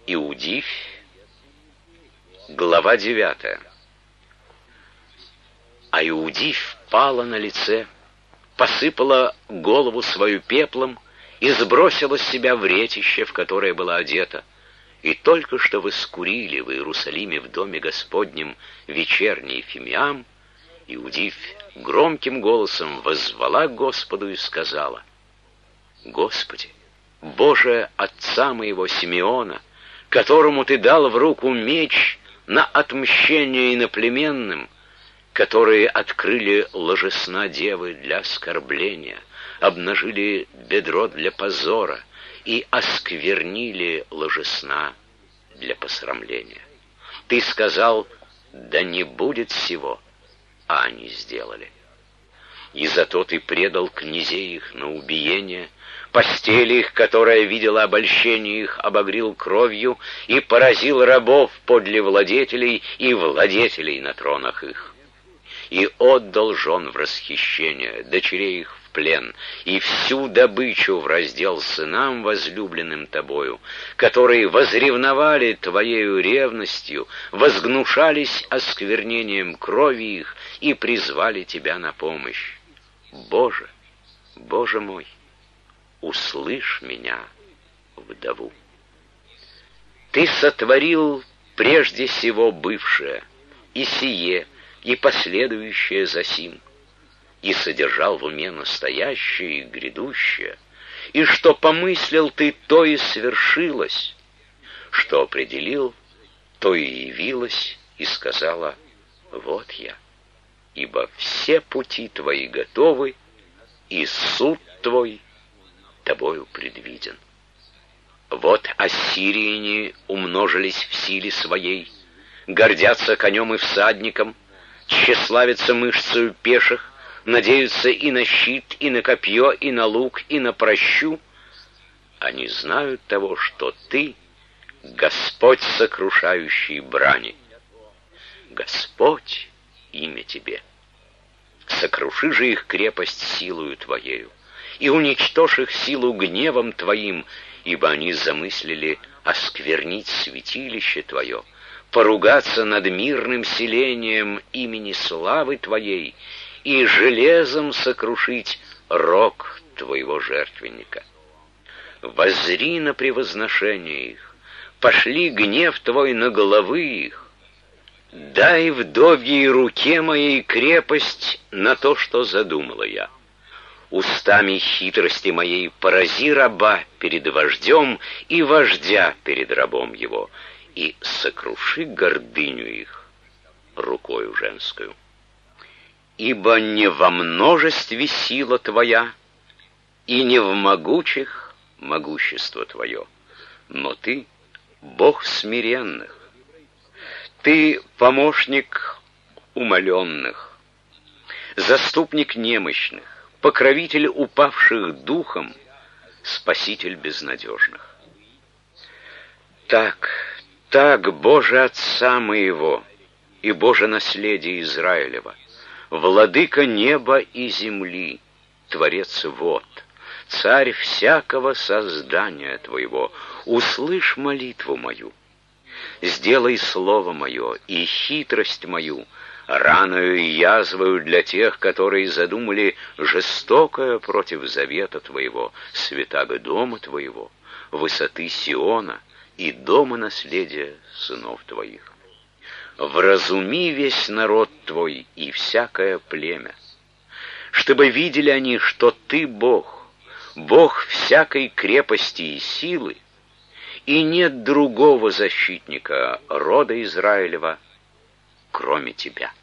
Иудивь, глава 9. А Иудивь пала на лице, посыпала голову свою пеплом и сбросила с себя вретище, в которое была одета. И только что вы скурили в Иерусалиме в доме Господнем вечерний фимиам, Иудивь громким голосом воззвала к Господу и сказала: «Господи, Боже отца моего Симеона, которому ты дал в руку меч на отмщение иноплеменным, которые открыли ложесна девы для оскорбления, обнажили бедро для позора и осквернили ложесна для посрамления. Ты сказал: да не будет сего, а они сделали. И зато ты предал князей их на убиение, постели их, которая видела обольщение их, обогрил кровью и поразил рабов подле владетелей и владетелей на тронах их. И отдал жен в расхищение, дочерей их в плен, и всю добычу в раздел сынам, возлюбленным тобою, которые возревновали твоею ревностью, возгнушались осквернением крови их и призвали тебя на помощь. Боже, Боже мой, услышь меня, вдову. Ты сотворил прежде сего бывшее, и сие, и последующее за сим, и содержал в уме настоящее и грядущее, и что помыслил ты, то и свершилось, что определил, то и явилось, и сказала: вот я, ибо все пути твои готовы, и суд твой тобою предвиден. Вот ассирияне умножились в силе своей, гордятся конем и всадником, тщеславятся мышцею пеших, надеются и на щит, и на копье, и на лук, и на прощу. Они знают того, что ты — Господь, сокрушающий брани. Господь — имя тебе. Сокруши же их крепость силою твоею, и уничтожь их силу гневом твоим, ибо они замыслили осквернить святилище твое, поругаться над мирным селением имени славы твоей и железом сокрушить рог твоего жертвенника. Воззри на превозношение их, пошли гнев твой на головы их, дай вдовьей руке моей крепость на то, что задумала я. Устами хитрости моей порази раба перед вождем и вождя перед рабом его, и сокруши гордыню их рукою женскую. Ибо не во множестве сила твоя, и не в могучих могущество твое, но ты — Бог смиренных, ты — помощник умоленных, заступник немощных, покровитель упавших духом, спаситель безнадежных. Так, Боже Отца моего и Боже наследие Израилева, владыка неба и земли, Творец вод, Царь всякого создания Твоего, услышь молитву мою, сделай слово мое и хитрость мою раною и язвою для тех, которые задумали жестокое против завета Твоего, святаго дома Твоего, высоты Сиона и дома наследия сынов Твоих. Вразуми весь народ Твой и всякое племя, чтобы видели они, что Ты Бог, Бог всякой крепости и силы, и нет другого защитника рода Израилева, кроме Тебя.